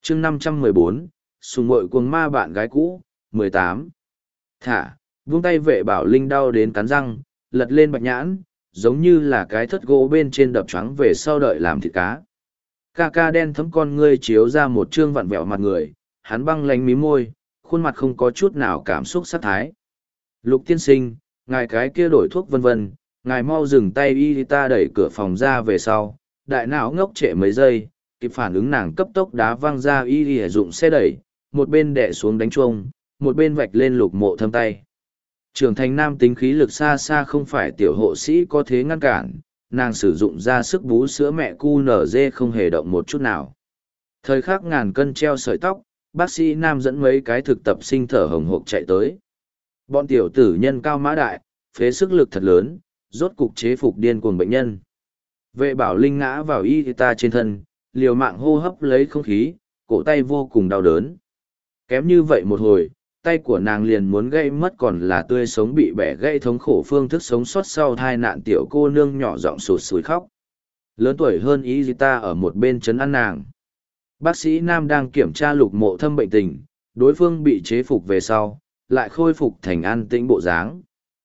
chương 514, sùng mội cuồng ma bạn gái cũ, 18. Thả, vung tay vệ bảo linh đau đến cắn răng, lật lên bạch nhãn, giống như là cái thất gỗ bên trên đập choáng về sau đợi làm thịt cá. Ca ca đen thấm con ngươi chiếu ra một trương vặn vẹo mặt người, hắn băng lánh mí môi, khuôn mặt không có chút nào cảm xúc sát thái. Lục tiên sinh, ngài cái kia đổi thuốc vân vân, ngài mau dừng tay y ta đẩy cửa phòng ra về sau, đại não ngốc trệ mấy giây, kịp phản ứng nàng cấp tốc đá văng ra y dụng xe đẩy, một bên đè xuống đánh chuông, một bên vạch lên Lục Mộ Thâm tay. Trưởng thành nam tính khí lực xa xa không phải tiểu hộ sĩ có thế ngăn cản, nàng sử dụng ra sức bú sữa mẹ cu nở dê không hề động một chút nào. Thời khắc ngàn cân treo sợi tóc, bác sĩ nam dẫn mấy cái thực tập sinh thở hồng hộc chạy tới. Bọn tiểu tử nhân cao mã đại, phế sức lực thật lớn, rốt cục chế phục điên cuồng bệnh nhân. Vệ bảo linh ngã vào y ta trên thân, liều mạng hô hấp lấy không khí, cổ tay vô cùng đau đớn. Kém như vậy một hồi, tay của nàng liền muốn gây mất còn là tươi sống bị bẻ gãy thống khổ phương thức sống sót sau tai nạn tiểu cô nương nhỏ giọng sụt sùi khóc. Lớn tuổi hơn y ta ở một bên chấn an nàng. Bác sĩ Nam đang kiểm tra Lục Mộ Thâm bệnh tình, đối phương bị chế phục về sau, lại khôi phục thành an tĩnh bộ dáng.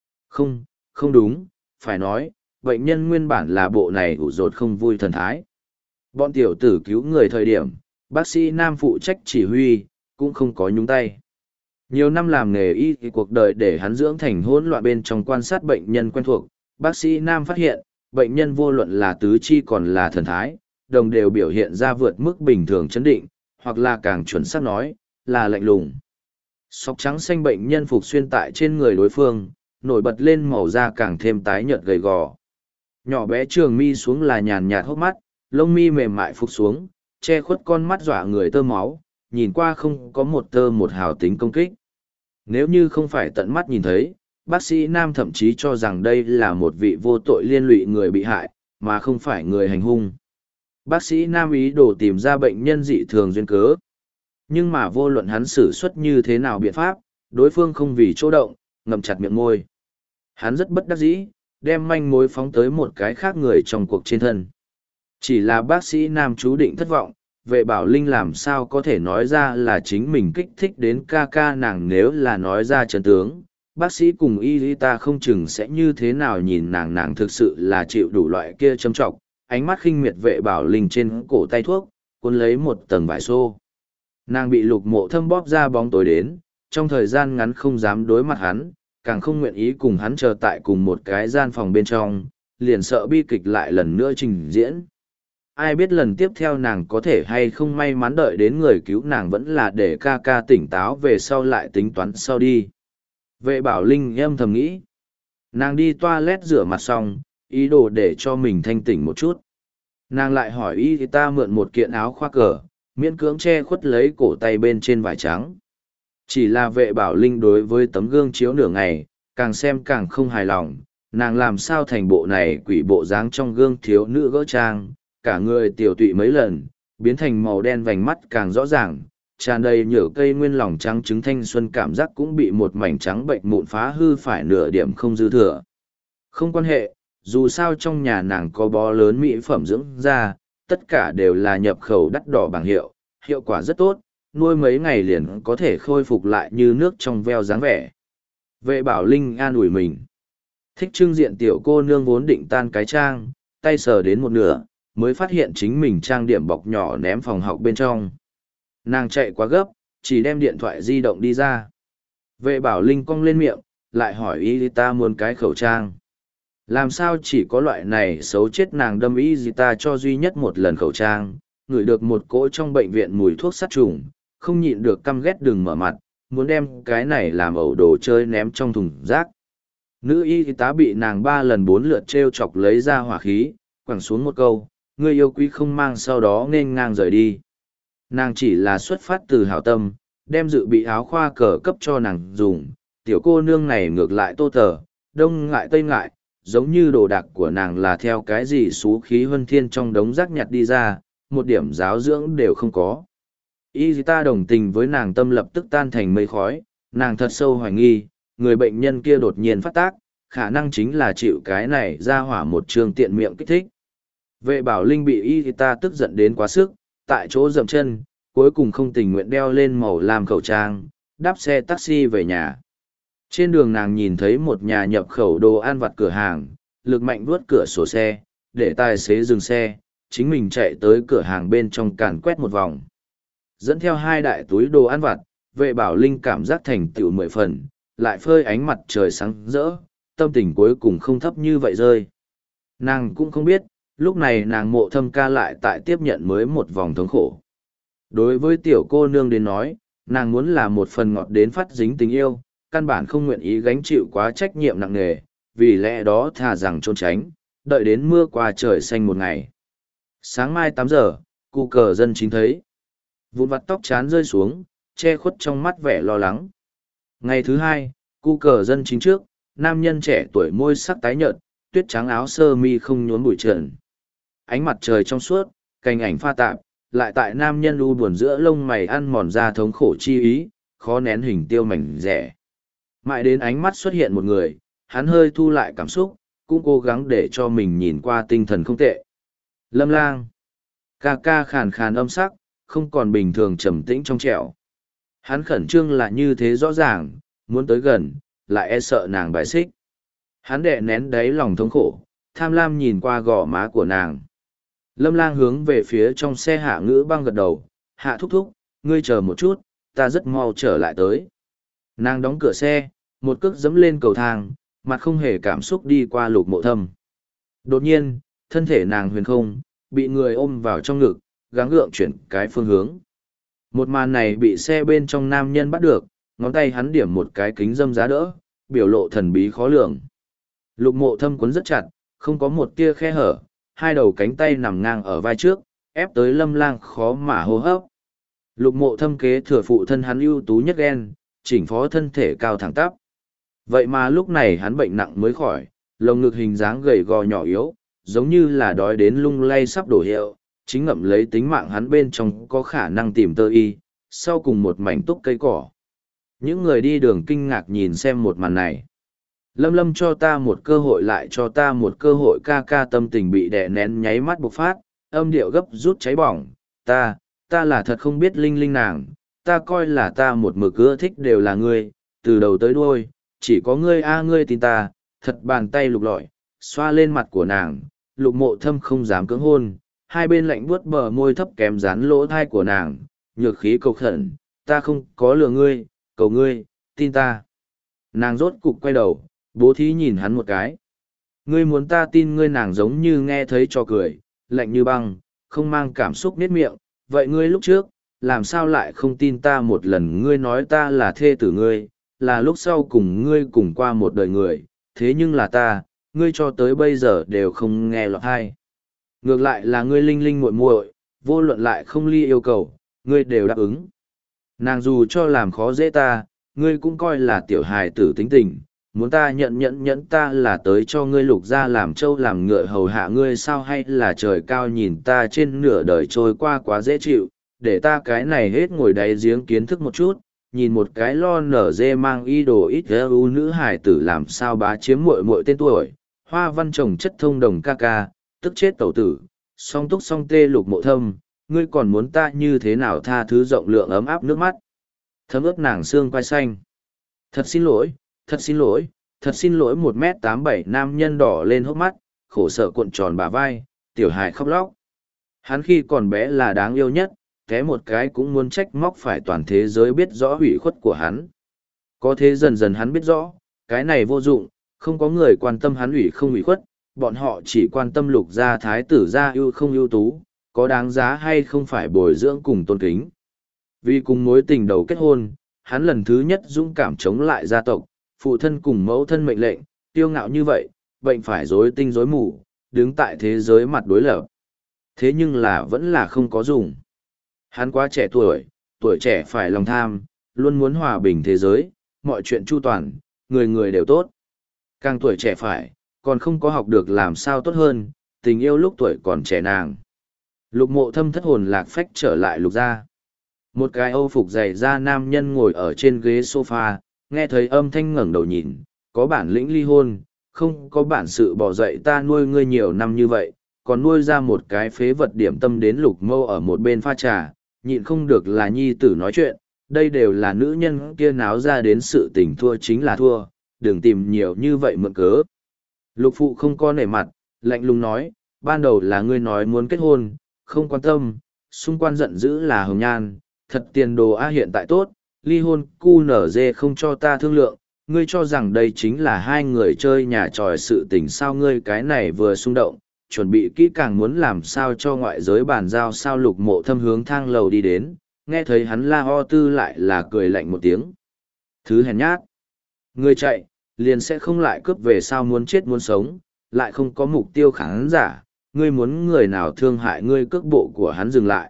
Không đúng, phải nói, bệnh nhân nguyên bản là bộ này ủ rột không vui thần thái. Bọn tiểu tử cứu người thời điểm, bác sĩ Nam phụ trách chỉ huy, cũng không có nhúng tay. Nhiều năm làm nghề y thì cuộc đời để hắn dưỡng thành hỗn loạn bên trong quan sát bệnh nhân quen thuộc, bác sĩ Nam phát hiện, bệnh nhân vô luận là tứ chi còn là thần thái, đồng đều biểu hiện ra vượt mức bình thường chấn định, hoặc là càng chuẩn xác nói, là lạnh lùng. Sọc trắng xanh bệnh nhân phục xuyên tại trên người đối phương, nổi bật lên màu da càng thêm tái nhợt gầy gò. Nhỏ bé trường mi xuống là nhàn nhạt hốc mắt, lông mi mềm mại phục xuống, che khuất con mắt dọa người tơ máu, nhìn qua không có một tơ một hào tính công kích. Nếu như không phải tận mắt nhìn thấy, bác sĩ Nam thậm chí cho rằng đây là một vị vô tội liên lụy người bị hại, mà không phải người hành hung. Bác sĩ Nam ý đồ tìm ra bệnh nhân dị thường duyên cớ. Nhưng mà vô luận hắn xử suất như thế nào biện pháp, đối phương không vì chỗ động, ngậm chặt miệng môi. Hắn rất bất đắc dĩ, đem manh mối phóng tới một cái khác người trong cuộc trên thân. Chỉ là bác sĩ Nam chú định thất vọng, vệ bảo linh làm sao có thể nói ra là chính mình kích thích đến ca ca nàng nếu là nói ra chân tướng. Bác sĩ cùng y ta không chừng sẽ như thế nào nhìn nàng thực sự là chịu đủ loại kia châm trọng, ánh mắt khinh miệt vệ bảo linh trên cổ tay thuốc, cuốn lấy một tầng vải xô. Nàng bị Lục Mộ Thâm bóp ra bóng tối đến, trong thời gian ngắn không dám đối mặt hắn, càng không nguyện ý cùng hắn chờ tại cùng một cái gian phòng bên trong, liền sợ bi kịch lại lần nữa trình diễn. Ai biết lần tiếp theo nàng có thể hay không may mắn đợi đến người cứu nàng vẫn là để ca ca tỉnh táo về sau lại tính toán sau đi. Vệ bảo linh âm thầm nghĩ. Nàng đi toilet rửa mặt xong, ý đồ để cho mình thanh tỉnh một chút. Nàng lại hỏi y ta mượn một kiện áo khoác cờ, miễn cưỡng che khuất lấy cổ tay bên trên vải trắng. Chỉ là vệ bảo linh đối với tấm gương chiếu nửa ngày, càng xem càng không hài lòng, nàng làm sao thành bộ này quỷ bộ dáng trong gương thiếu nữ gỡ trang, cả người tiểu tụy mấy lần, biến thành màu đen vành mắt càng rõ ràng, tràn đầy nhở cây nguyên lòng trắng trứng thanh xuân cảm giác cũng bị một mảnh trắng bệnh mụn phá hư phải nửa điểm không dư thừa. Không quan hệ, dù sao trong nhà nàng có bó lớn mỹ phẩm dưỡng da, tất cả đều là nhập khẩu đắt đỏ bằng hiệu, hiệu quả rất tốt, nuôi mấy ngày liền có thể khôi phục lại như nước trong veo dáng vẻ. Vệ bảo linh an ủi mình. Thích trưng diện tiểu cô nương vốn định tan cái trang, tay sờ đến một nửa, mới phát hiện chính mình trang điểm bọc nhỏ ném phòng học bên trong. Nàng chạy quá gấp, chỉ đem điện thoại di động đi ra. Vệ bảo linh cong lên miệng, lại hỏi y ta muốn cái khẩu trang. Làm sao chỉ có loại này xấu chết nàng đâm y ta cho duy nhất một lần khẩu trang, ngửi được một cỗ trong bệnh viện mùi thuốc sát trùng, không nhịn được căm ghét đừng mở mặt, muốn đem cái này làm ẩu đồ chơi ném trong thùng rác. Nữ y tá bị nàng 3 lần 4 lượt treo chọc lấy ra hỏa khí, quẳng xuống một câu, người yêu quý không mang sau đó nên ngang rời đi. Nàng chỉ là xuất phát từ hảo tâm, đem dự bị áo khoa cờ cấp cho nàng dùng, tiểu cô nương này ngược lại tô tờ, đông ngại tây ngại, giống như đồ đạc của nàng là theo cái gì xú khí huân thiên trong đống rác nhặt đi ra, một điểm giáo dưỡng đều không có. Y ta đồng tình với nàng tâm lập tức tan thành mây khói, nàng thật sâu hoài nghi, người bệnh nhân kia đột nhiên phát tác, khả năng chính là chịu cái này ra hỏa một trường tiện miệng kích thích. Vệ bảo linh bị y ta tức giận đến quá sức, tại chỗ dậm chân, cuối cùng không tình nguyện đeo lên màu lam khẩu trang, đáp xe taxi về nhà. Trên đường nàng nhìn thấy một nhà nhập khẩu đồ ăn vặt cửa hàng, lực mạnh vuốt cửa sổ xe, để tài xế dừng xe, chính mình chạy tới cửa hàng bên trong càn quét một vòng. Dẫn theo 2 đại túi đồ ăn vặt, Vệ Bảo Linh cảm giác thành tựu 10 phần, lại phơi ánh mặt trời sáng rỡ, tâm tình cuối cùng không thấp như vậy rơi. Nàng cũng không biết, lúc này nàng Mộ Thâm Ca lại tại tiếp nhận mới một vòng thống khổ. Đối với tiểu cô nương đến nói, nàng muốn là một phần ngọt đến phát dính tình yêu, căn bản không nguyện ý gánh chịu quá trách nhiệm nặng nề, vì lẽ đó thà rằng trốn tránh, đợi đến mưa qua trời xanh một ngày. Sáng mai 8 giờ, cu cờ dân chính thấy. Vụn vặt tóc chán rơi xuống, che khuất trong mắt vẻ lo lắng. Ngày thứ 2, cu cờ dân chính trước, nam nhân trẻ tuổi môi sắc tái nhợt, tuyết trắng áo sơ mi không nhốn bụi trần. Ánh mặt trời trong suốt, cành ảnh pha tạp, lại tại nam nhân u buồn giữa lông mày ăn mòn ra thống khổ chi ý, khó nén hình tiêu mảnh rẻ. Mãi đến ánh mắt xuất hiện một người, hắn hơi thu lại cảm xúc, cũng cố gắng để cho mình nhìn qua tinh thần không tệ. Lâm Lang. Ca ca khàn khàn âm sắc, không còn bình thường trầm tĩnh trong trẻo. Hắn khẩn trương là như thế rõ ràng, muốn tới gần, lại e sợ nàng bài xích. Hắn đè nén đáy lòng thống khổ, tham lam nhìn qua gò má của nàng. Lâm Lang hướng về phía trong xe Hạ Ngữ Băng gật đầu, Hạ thúc thúc, ngươi chờ một chút, ta rất mau trở lại tới. Nàng đóng cửa xe, một cước dẫm lên cầu thang, mặt không hề cảm xúc đi qua Lục Mộ Thâm. Đột nhiên, thân thể nàng huyền không, bị người ôm vào trong ngực, gắng gượng chuyển cái phương hướng. Một màn này bị xe bên trong nam nhân bắt được, ngón tay hắn điểm một cái kính dâm giá đỡ, biểu lộ thần bí khó lường. Lục Mộ Thâm quấn rất chặt, không có một tia khe hở, 2 đầu cánh tay nằm ngang ở vai trước, ép tới Lâm Lang khó mà hô hấp. Lục Mộ Thâm kế thừa phụ thân hắn ưu tú nhất ghen, chỉnh phó thân thể cao thẳng tắp. Vậy mà lúc này hắn bệnh nặng mới khỏi, lồng ngực hình dáng gầy gò nhỏ yếu, giống như là đói đến lung lay sắp đổ hiệu, chính ngậm lấy tính mạng hắn bên trong có khả năng tìm tơ y, sau cùng một mảnh túc cây cỏ. Những người đi đường kinh ngạc nhìn xem một màn này. Lâm Lâm cho ta một cơ hội lại cho ta một cơ hội, ca ca tâm tình bị đè nén nháy mắt bộc phát, âm điệu gấp rút cháy bỏng, ta là thật không biết Linh Linh nàng, ta coi là ta một mực ưa thích đều là ngươi, từ đầu tới đuôi, chỉ có ngươi ngươi tin ta, thật bàn tay lục lọi, xoa lên mặt của nàng, Lục Mộ Thâm không dám cưỡng hôn, 2 bên lạnh buốt bờ môi thấp kém dán lỗ thai của nàng, nhược khí cầu khẩn, ta không có lừa ngươi, cầu ngươi, tin ta. Nàng rốt cục quay đầu, bố thí nhìn hắn một cái. Ngươi muốn ta tin ngươi, nàng giống như nghe thấy cho cười, lạnh như băng, không mang cảm xúc niết miệng, vậy ngươi lúc trước, làm sao lại không tin ta một lần? Ngươi nói ta là thê tử ngươi, là lúc sau cùng ngươi cùng qua một đời người, thế nhưng là ta, ngươi cho tới bây giờ đều không nghe lọt hay. Ngược lại là ngươi Linh Linh muội muội, vô luận lại không ly yêu cầu, ngươi đều đáp ứng. Nàng dù cho làm khó dễ ta, ngươi cũng coi là tiểu hài tử tính tình, muốn ta nhẫn ta là tới cho ngươi Lục gia làm trâu làm ngựa hầu hạ ngươi sao, hay là trời cao nhìn ta trên nửa đời trôi qua quá dễ chịu, để ta cái này hết ngồi đáy giếng kiến thức một chút, nhìn một cái lo nở dê mang y đồ ít ưu nữ hài tử làm sao bá chiếm muội muội tên tuổi, hoa văn trồng chất thông đồng ca ca, tức chết tẩu tử, song túc song tê. Lục Mộ Thâm, ngươi còn muốn ta như thế nào? Tha thứ rộng lượng ấm áp nước mắt thấm ướt nàng xương quai xanh. Thật xin lỗi, thật xin lỗi, thật xin lỗi. 1m87 nam nhân đỏ lên hốc mắt, khổ sở cuộn tròn bả vai, tiểu hài khóc lóc. Hắn khi còn bé là đáng yêu nhất, té một cái cũng muốn trách móc phải toàn thế giới biết rõ hủy khuất của hắn. Có thế dần dần hắn biết rõ, cái này vô dụng, không có người quan tâm hắn ủy không ủy khuất, bọn họ chỉ quan tâm Lục gia thái tử gia ưu không ưu tú, có đáng giá hay không phải bồi dưỡng cùng tôn kính. Vì cùng mối tình đầu kết hôn, hắn lần thứ nhất dũng cảm chống lại gia tộc, phụ thân cùng mẫu thân mệnh lệnh, tiêu ngạo như vậy, bệnh phải rối tinh rối mù, đứng tại thế giới mặt đối lập. Thế nhưng là vẫn là không có dùng. Hắn quá trẻ tuổi, tuổi trẻ phải lòng tham, luôn muốn hòa bình thế giới, mọi chuyện chu toàn, người người đều tốt. Càng tuổi trẻ phải, còn không có học được làm sao tốt hơn, tình yêu lúc tuổi còn trẻ nàng. Lục Mộ Thâm thất hồn lạc phách trở lại Lục gia. Một cái âu phục dày da nam nhân ngồi ở trên ghế sofa, nghe thấy âm thanh ngẩng đầu nhìn, có bản lĩnh ly hôn, không có bản sự bỏ dậy ta nuôi ngươi nhiều năm như vậy, còn nuôi ra một cái phế vật điểm tâm. Đến Lục Mâu ở một bên pha trà, nhịn không được là nhi tử nói chuyện, đây đều là nữ nhân kia náo ra đến sự tình thua chính là thua, đừng tìm nhiều như vậy mượn cớ. Lục phụ không có nể mặt, lạnh lùng nói, ban đầu là ngươi nói muốn kết hôn, không quan tâm, xung quanh giận dữ là hồng nhan, thật tiền đồ a hiện tại tốt, ly hôn cu nở dê không cho ta thương lượng, ngươi cho rằng đây chính là hai người chơi nhà tròi sự tình sao ngươi cái này vừa xung động, chuẩn bị kỹ càng muốn làm sao cho ngoại giới bàn giao sao Lục Mộ Thâm hướng thang lầu đi đến, nghe thấy hắn la ho tư lại là cười lạnh một tiếng. Thứ hèn nhát. Ngươi chạy, liền sẽ không lại cướp về sao muốn chết muốn sống, lại không có mục tiêu khán giả, ngươi muốn người nào thương hại ngươi cước bộ của hắn dừng lại.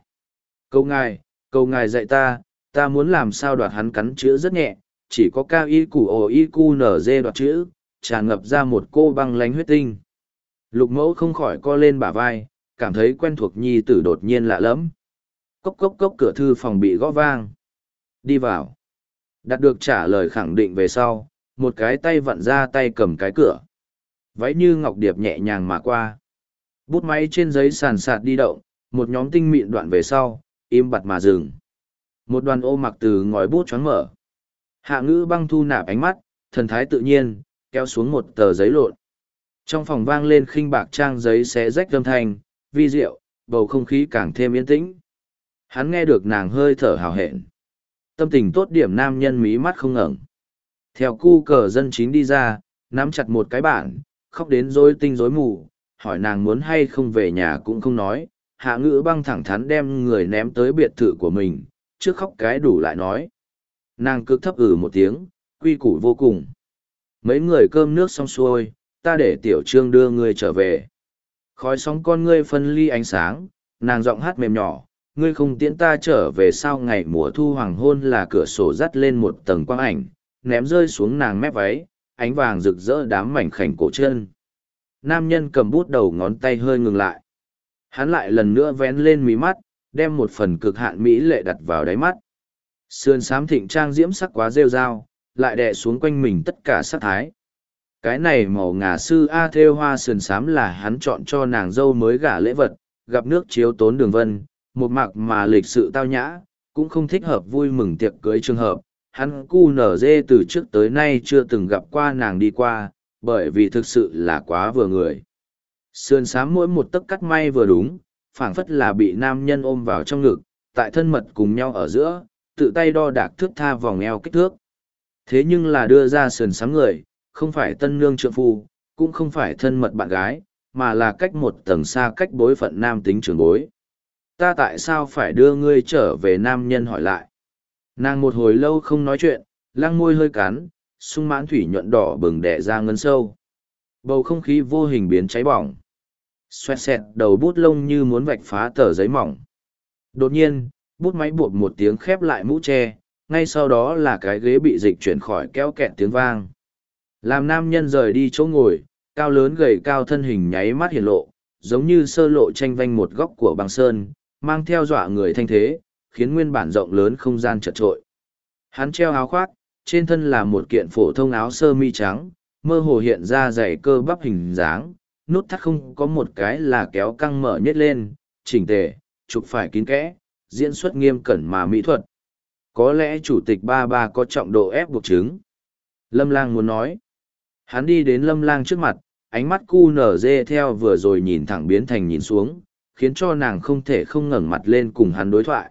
Câu ngài dạy ta muốn làm sao đoạt hắn cắn chữ rất nhẹ, chỉ có cao y củ ồ y cu nở dê đoạt chữ, tràn ngập ra một cô băng lánh huyết tinh. Lục mẫu không khỏi co lên bả vai, cảm thấy quen thuộc nhi tử đột nhiên lạ lẫm. Cốc cốc cốc cửa thư phòng bị gõ vang. Đi vào. Đạt được trả lời khẳng định về sau, một cái tay vặn ra tay cầm cái cửa. Váy như ngọc điệp nhẹ nhàng mà qua. Bút máy trên giấy sàn sạt đi động, một nhóm tinh mịn đoạn về sau, im bặt mà dừng. Một đoàn ô mặc từ ngòi bút choáng mở. Hạ ngữ băng thu nạp ánh mắt, thần thái tự nhiên, kéo xuống một tờ giấy lộn. Trong phòng vang lên khinh bạc trang giấy xé rách âm thanh, vi diệu, bầu không khí càng thêm yên tĩnh. Hắn nghe được nàng hơi thở hào hẹn. Tâm tình tốt điểm nam nhân mí mắt không ngẩng. Theo cu cờ dân chính đi ra, nắm chặt một cái bản, khóc đến rối tinh rối mù, hỏi nàng muốn hay không về nhà cũng không nói. Hạ ngữ băng thẳng thắn đem người ném tới biệt thự của mình, trước khóc cái đủ lại nói. Nàng cực thấp một tiếng, quy củ vô cùng. Mấy người cơm nước xong xuôi, ta để tiểu trương đưa ngươi trở về. Khói sóng con ngươi phân ly ánh sáng, nàng giọng hát mềm nhỏ, ngươi không tiễn ta trở về sao ngày mùa thu hoàng hôn là cửa sổ dắt lên một tầng quang ảnh, ném rơi xuống nàng mép váy, ánh vàng rực rỡ đám mảnh khảnh cổ chân. Nam nhân cầm bút đầu ngón tay hơi ngừng lại. Hắn lại lần nữa vén lên mí mắt, đem một phần cực hạn mỹ lệ đặt vào đáy mắt. Sườn xám thịnh trang diễm sắc quá rêu rao, lại đè xuống quanh mình tất cả sắc thái. Cái này màu ngà sư A thêu hoa sườn xám là hắn chọn cho nàng dâu mới gả lễ vật, gặp nước chiếu tốn đường vân, một mặc mà lịch sự tao nhã, cũng không thích hợp vui mừng tiệc cưới trường hợp. Hắn cu nở dê từ trước tới nay chưa từng gặp qua nàng đi qua, bởi vì thực sự là quá vừa người. Sườn xám mỗi một tấc cắt may vừa đúng, phảng phất là bị nam nhân ôm vào trong ngực, tại thân mật cùng nhau ở giữa, tự tay đo đạc thước tha vòng eo kích thước. Thế nhưng là đưa ra sườn xám người, không phải tân nương trượng phu, cũng không phải thân mật bạn gái, mà là cách một tầng xa cách bối phận nam tính trưởng bối. Ta tại sao phải đưa ngươi trở về nam nhân hỏi lại. Nàng một hồi lâu không nói chuyện, lăng môi hơi cắn, sung mãn thủy nhuận đỏ bừng đẻ ra ngân sâu. Bầu không khí vô hình biến cháy bỏng. Xoẹt xẹt đầu bút lông như muốn vạch phá tờ giấy mỏng. Đột nhiên, bút máy buộc một tiếng khép lại mũ tre, ngay sau đó là cái ghế bị dịch chuyển khỏi kéo kẹt tiếng vang. Làm nam nhân rời đi chỗ ngồi, cao lớn gầy cao thân hình nháy mắt hiển lộ, giống như sơ lộ tranh vanh một góc của băng sơn, mang theo dọa người thanh thế, khiến nguyên bản rộng lớn không gian chật trội. Hắn treo áo khoác, trên thân là một kiện phổ thông áo sơ mi trắng, mơ hồ hiện ra dày cơ bắp hình dáng, nút thắt không có một cái là kéo căng mở nhét lên, chỉnh tề, chụp phải kín kẽ, diễn xuất nghiêm cẩn mà mỹ thuật. Có lẽ chủ tịch ba có trọng độ ép buộc chứng. Lâm Lang muốn nói. Hắn đi đến Lâm Lang trước mặt, ánh mắt cu nở dê theo vừa rồi nhìn thẳng biến thành nhìn xuống, khiến cho nàng không thể không ngẩng mặt lên cùng hắn đối thoại.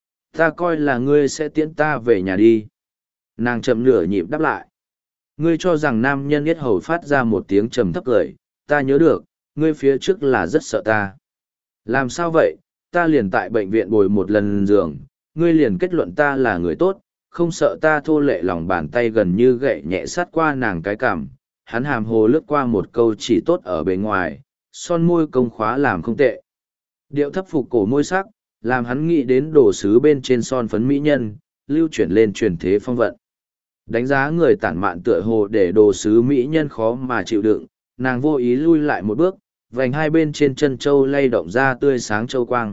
Ta coi là ngươi sẽ tiễn ta về nhà đi. Nàng chậm nửa nhịp đáp lại. Ngươi cho rằng nam nhân yết hầu phát ra một tiếng trầm thấp cười, ta nhớ được, ngươi phía trước là rất sợ ta. Làm sao vậy, ta liền tại bệnh viện bồi một lần giường, ngươi liền kết luận ta là người tốt, không sợ ta thô lệ lòng bàn tay gần như gậy nhẹ sát qua nàng cái cằm. Hắn hàm hồ lướt qua một câu chỉ tốt ở bề ngoài, son môi công khóa làm không tệ. Điệu thấp phục cổ môi sắc, làm hắn nghĩ đến đồ sứ bên trên son phấn mỹ nhân, lưu chuyển lên truyền thế phong vận. Đánh giá người tản mạn tựa hồ để đồ sứ mỹ nhân khó mà chịu đựng, nàng vô ý lui lại một bước, vành hai bên trên chân châu lay động ra tươi sáng châu quang.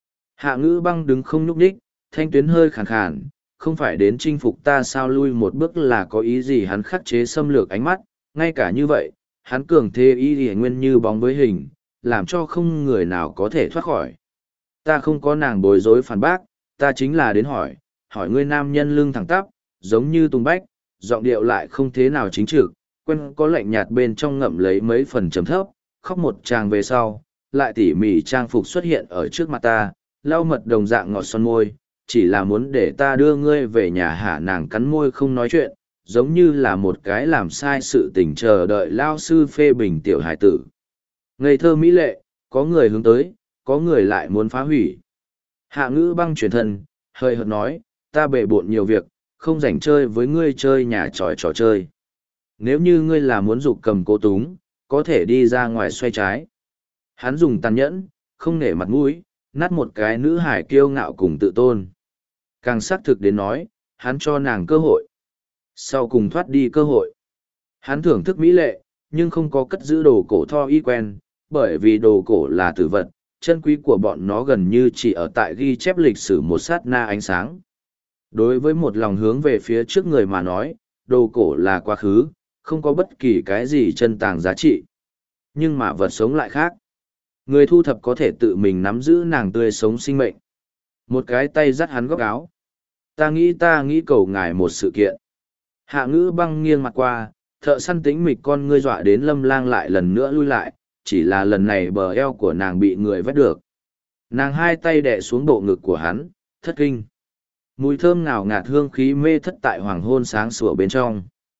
Hạ ngữ băng đứng không nhúc nhích, thanh tuyến hơi khàn khàn, không phải đến chinh phục ta sao lui một bước là có ý gì hắn khắc chế xâm lược ánh mắt, ngay cả như vậy, hắn cường thế ý thì nguyên như bóng với hình, làm cho không người nào có thể thoát khỏi. Ta không có nàng bối rối phản bác, ta chính là đến hỏi, hỏi ngươi nam nhân lưng thẳng tắp, giống như Tùng Bách, giọng điệu lại không thế nào chính trực, quen có lạnh nhạt bên trong ngậm lấy mấy phần trầm thấp, khóc một tràng về sau, lại tỉ mỉ trang phục xuất hiện ở trước mặt ta, lau mật đồng dạng ngọt son môi, chỉ là muốn để ta đưa ngươi về nhà hả. Nàng cắn môi không nói chuyện, giống như là một cái làm sai sự tình chờ đợi lao sư phê bình tiểu hải tử. Ngây thơ mỹ lệ, có người hướng tới, có người lại muốn phá hủy. Hạ Ngữ Băng chuyển thân, hơi hợt nói, ta bề bộn nhiều việc, không rảnh chơi với ngươi chơi nhà trò chơi. Nếu như ngươi là muốn giục cầm cố túng, có thể đi ra ngoài xoay trái. Hắn dùng tàn nhẫn, không nể mặt mũi, nát một cái nữ hải kiêu ngạo cùng tự tôn. Càng xác thực đến nói, hắn cho nàng cơ hội. Sau cùng thoát đi cơ hội. Hắn thưởng thức mỹ lệ, nhưng không có cất giữ đồ cổ tho y quen, bởi vì đồ cổ là tử vật, chân quý của bọn nó gần như chỉ ở tại ghi chép lịch sử một sát na ánh sáng. Đối với một lòng hướng về phía trước người mà nói, đồ cổ là quá khứ, không có bất kỳ cái gì chân tàng giá trị. Nhưng mà vật sống lại khác. Người thu thập có thể tự mình nắm giữ nàng tươi sống sinh mệnh. Một cái tay dắt hắn góc áo. Ta nghĩ cầu ngài một sự kiện. Hạ Ngữ Băng nghiêng mặt qua, thợ săn tĩnh mịch con ngươi dọa đến Lâm Lang lại lần nữa lui lại, chỉ là lần này bờ eo của nàng bị người vét được. Nàng hai tay đè xuống bộ ngực của hắn, thất kinh. Mùi thơm ngào ngạt hương khí mê thất tại hoàng hôn sáng sủa bên trong.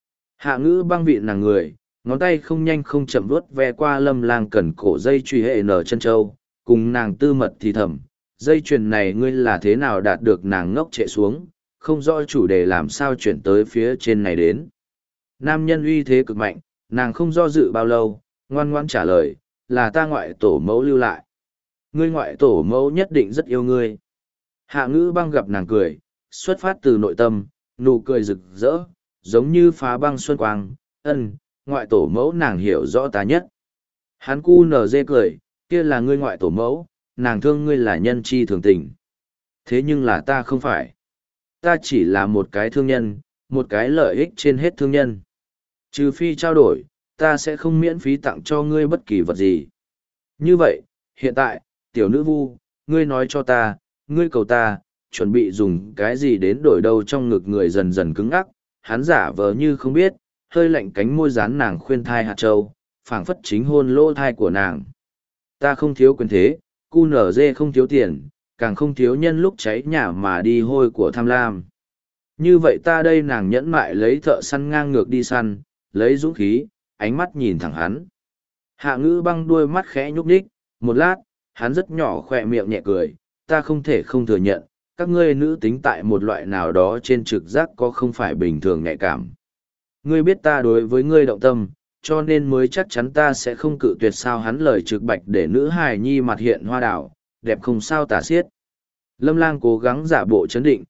Hạ Ngữ Băng vịn nàng người, ngón tay không nhanh không chậm vuốt ve qua Lâm Lang cần cổ dây truy hệ nở chân châu, cùng nàng tư mật thì thầm, dây chuyền này ngươi là thế nào đạt được. Nàng ngốc trệ xuống, không rõ chủ đề làm sao chuyển tới phía trên này đến. Nam nhân uy thế cực mạnh, nàng không do dự bao lâu, ngoan ngoãn trả lời, là ta ngoại tổ mẫu lưu lại. Ngươi ngoại tổ mẫu nhất định rất yêu ngươi. Hạ Ngữ Băng gặp nàng cười, xuất phát từ nội tâm, nụ cười rực rỡ, giống như phá băng xuân quang, ngoại tổ mẫu nàng hiểu rõ ta nhất. Hắn cu nở dê cười, kia là ngươi ngoại tổ mẫu, nàng thương ngươi là nhân chi thường tình. Thế nhưng là ta không phải. Ta chỉ là một cái thương nhân, một cái lợi ích trên hết thương nhân. Trừ phi trao đổi, ta sẽ không miễn phí tặng cho ngươi bất kỳ vật gì. Như vậy, hiện tại, tiểu nữ vu, ngươi nói cho ta, ngươi cầu ta, chuẩn bị dùng cái gì đến đổi đâu. Trong ngực người dần dần cứng ngắc, hắn giả vờ như không biết, hơi lạnh cánh môi dán nàng khuyên thai hạt châu, phảng phất chính hôn lỗ thai của nàng. Ta không thiếu quyền thế, cu nở dê không thiếu tiền, càng không thiếu nhân lúc cháy nhà mà đi hôi của tham lam. Như vậy ta đây. Nàng nhẫn mại lấy thợ săn ngang ngược đi săn, lấy dũng khí, ánh mắt nhìn thẳng hắn. Hạ Ngữ Băng đuôi mắt khẽ nhúc nhích, một lát, hắn rất nhỏ khỏe miệng nhẹ cười, ta không thể không thừa nhận, các ngươi nữ tính tại một loại nào đó trên trực giác có không phải bình thường nhạy cảm. Ngươi biết ta đối với ngươi động tâm, cho nên mới chắc chắn ta sẽ không cự tuyệt. Sao hắn lời trực bạch để nữ hài nhi mặt hiện hoa đảo, đẹp không sao tả xiết. Lâm Lang cố gắng giả bộ chấn định,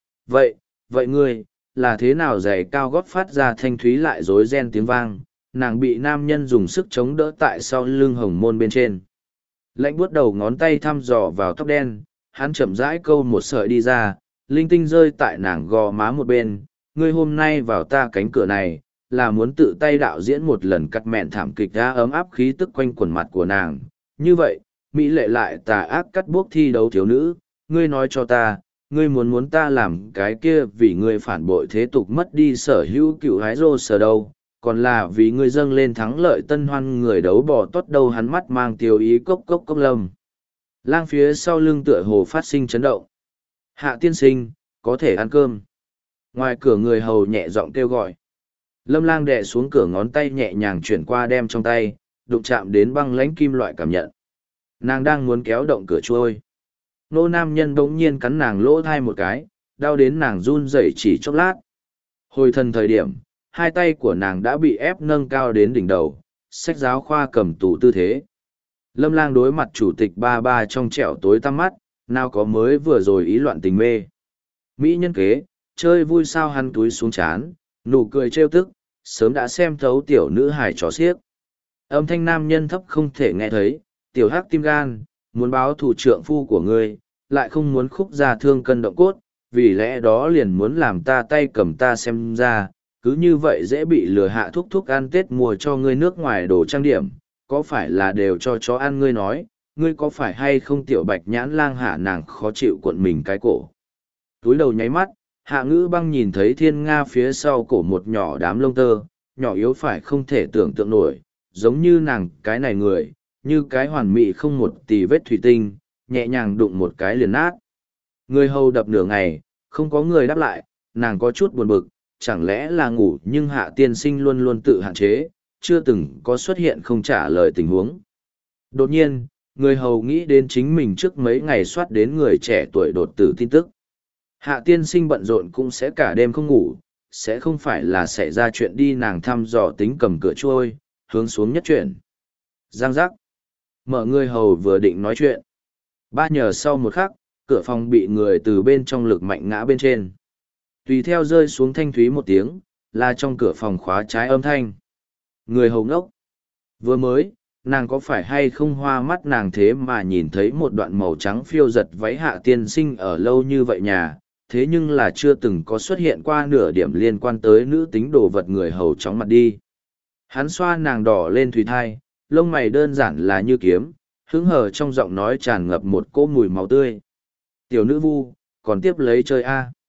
vậy ngươi, là thế nào giày cao gót phát ra thanh thúy lại rối ren tiếng vang, nàng bị nam nhân dùng sức chống đỡ tại sau lưng hồng môn bên trên. Lạnh buốt đầu ngón tay thăm dò vào tóc đen, hắn chậm rãi câu một sợi đi ra, linh tinh rơi tại nàng gò má một bên. Ngươi hôm nay vào ta cánh cửa này, là muốn tự tay đạo diễn một lần cắt mẹn thảm kịch ra ấm áp khí tức quanh quần mặt của nàng. Như vậy, mỹ lệ lại tà ác cắt buốc thi đấu thiếu nữ, ngươi nói cho ta, ngươi muốn ta làm cái kia vì ngươi phản bội thế tục mất đi sở hữu cựu hái rô sở đâu, còn là vì ngươi dâng lên thắng lợi tân hoan người đấu bỏ tốt đâu. Hắn mắt mang tiêu ý cốc lâm. Lang phía sau lưng tựa hồ phát sinh chấn động. Hạ tiên sinh, có thể ăn cơm. Ngoài cửa người hầu nhẹ giọng kêu gọi. Lâm Lang đè xuống cửa, ngón tay nhẹ nhàng chuyển qua đem trong tay, đụng chạm đến băng lãnh kim loại cảm nhận. Nàng đang muốn kéo động cửa trôi. Nô nam nhân bỗng nhiên cắn nàng lỗ thai một cái, đau đến nàng run rẩy chỉ chốc lát. Hồi thần thời điểm, hai tay của nàng đã bị ép nâng cao đến đỉnh đầu, sách giáo khoa cầm tủ tư thế. Lâm Lang đối mặt chủ tịch ba trong trẻo tối tăm mắt, nào có mới vừa rồi ý loạn tình mê. Mỹ nhân kế, chơi vui sao. Hắn túi xuống chán, nụ cười trêu tức, sớm đã xem thấu tiểu nữ hài trò xiếc. Âm thanh nam nhân thấp không thể nghe thấy, tiểu hắc tim gan, muốn báo thù trượng phu của ngươi, lại không muốn khúc ra thương cân động cốt, vì lẽ đó liền muốn làm ta tay cầm ta xem ra, cứ như vậy dễ bị lừa. Hạ thúc ăn Tết mua cho ngươi nước ngoài đồ trang điểm, có phải là đều cho chó ăn. Ngươi nói, ngươi có phải hay không tiểu bạch nhãn lang. Hạ nàng khó chịu cuộn mình cái cổ. Túi đầu nháy mắt, Hạ Ngữ Băng nhìn thấy Thiên Nga phía sau cổ một nhỏ đám lông tơ, nhỏ yếu phải không thể tưởng tượng nổi, giống như nàng cái này người, như cái hoàn mỹ không một tì vết thủy tinh, nhẹ nhàng đụng một cái liền nát. Người hầu đập nửa ngày, không có người đáp lại, nàng có chút buồn bực, chẳng lẽ là ngủ nhưng Hạ tiên sinh luôn luôn tự hạn chế, chưa từng có xuất hiện không trả lời tình huống. Đột nhiên, người hầu nghĩ đến chính mình trước mấy ngày soát đến người trẻ tuổi đột tử tin tức. Hạ tiên sinh bận rộn cũng sẽ cả đêm không ngủ, sẽ không phải là xảy ra chuyện đi nàng thăm dò tính cầm cửa trôi, hướng xuống nhất chuyển. Giang giác. Mở người hầu vừa định nói chuyện. Ba nhờ sau một khắc, cửa phòng bị người từ bên trong lực mạnh ngã bên trên. Tùy theo rơi xuống thanh thúy một tiếng, là trong cửa phòng khóa trái âm thanh. Người hầu ngốc. Vừa mới, nàng có phải hay không hoa mắt nàng thế mà nhìn thấy một đoạn màu trắng phiêu giật váy Hạ tiên sinh ở lâu như vậy nhà, thế nhưng là chưa từng có xuất hiện qua nửa điểm liên quan tới nữ tính đồ vật. Người hầu chóng mặt đi. Hắn xoa nàng đỏ lên thùy thai, lông mày đơn giản là như kiếm, hứng hờ trong giọng nói tràn ngập một cỗ mùi máu tươi. Tiểu nữ vu, còn tiếp lấy chơi a?